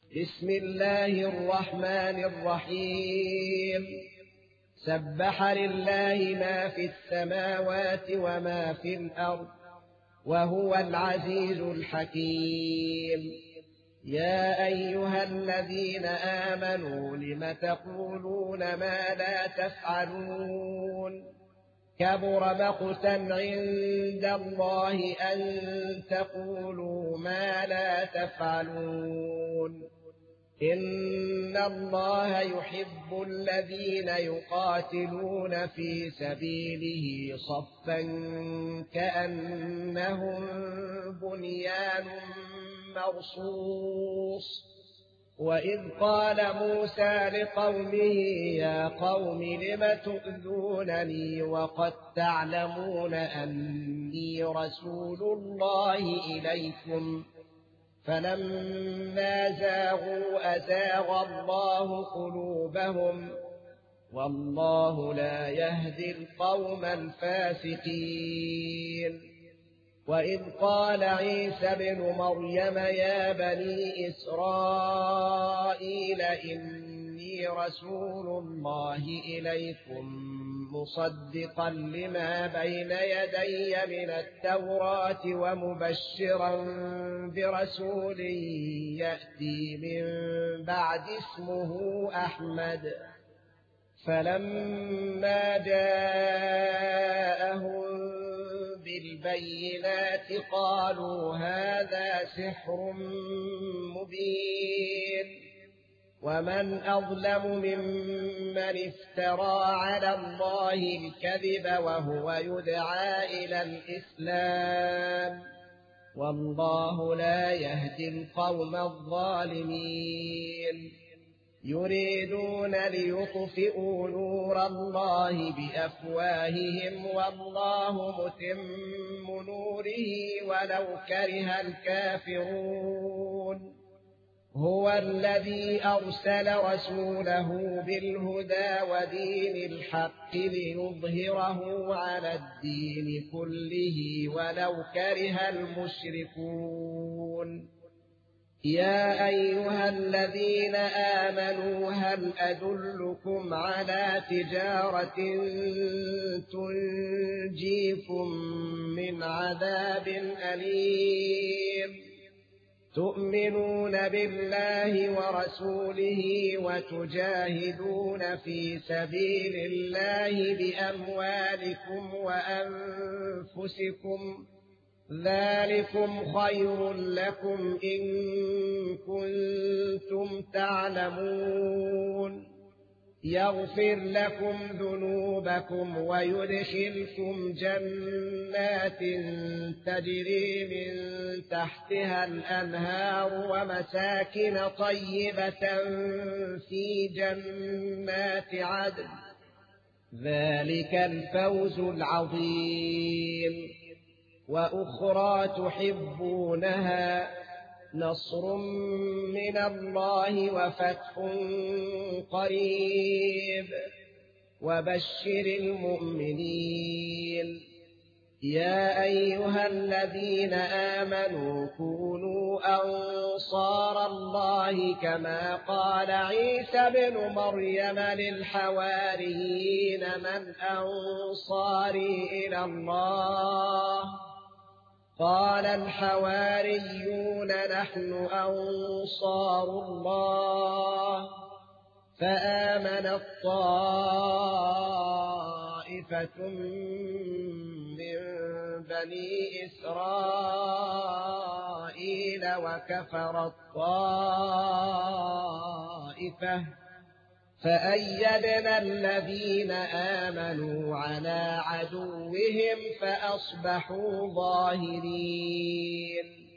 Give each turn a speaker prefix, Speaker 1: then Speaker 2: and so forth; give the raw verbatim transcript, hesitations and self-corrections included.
Speaker 1: بسم الله الرحمن الرحيم سبح لله ما في السماوات وما في الأرض وهو العزيز الحكيم. يا أيها الذين آمنوا لم تقولون ما لا تفعلون كبر مقتا عند الله أن تقولوا ما لا تفعلون. إن الله يحب الذين يقاتلون في سبيله صفا كأنهم بنيان مرصوص. وإذ قال موسى لقومه يا قوم لم تؤذونني وقد تعلمون أني رسول الله إليكم فلما زاغوا أزاغ الله قلوبهم والله لا يهدي القوم الفاسقين. وإذ قال عيسى ابن مريم يا بني إسرائيل إني رسول الله إليكم مصدقا لما بين يدي من التوراة ومبشرا برسول يأتي من بعد اسمه أحمد. فلما جاءهم بالبينات قالوا هذا سحر مبين. ومن أظلم ممن افترى على الله الكذب وهو يدعى إلى الإسلام والله لا يهدي القوم الظالمين. يريدون ليطفئوا نور الله بأفواههم والله متم نوره ولو كره الكافرون. هو الذي أرسل رسوله بالهدى ودين الحق ليظهره على الدين كله ولو كره المشركون. يا أيها الذين آمنوا هل أدلكم على تجارة تنجيكم من عذاب أليم تؤمنون بالله ورسوله وتجاهدون في سبيل الله بأموالكم وأنفسكم ذلكم خير لكم إن كنتم تعلمون. يغفر لكم ذنوبكم ويدخلكم جنات تجري من تحتها الأنهار ومساكن طيبة في جنات عدن ذلك الفوز العظيم. وأخرى تحبونها نصر من الله وفتح قريب وبشر المؤمنين. يا أيها الذين آمنوا كونوا أنصار الله كما قال عيسى بن مريم للحواريين من أنصاري إلى الله قال الحواريون نحن أنصار الله. فآمنت طائفة من بني إسرائيل وكفرت طائفة فأيدنا الذين آمنوا على عدوهم فأصبحوا ظاهرين.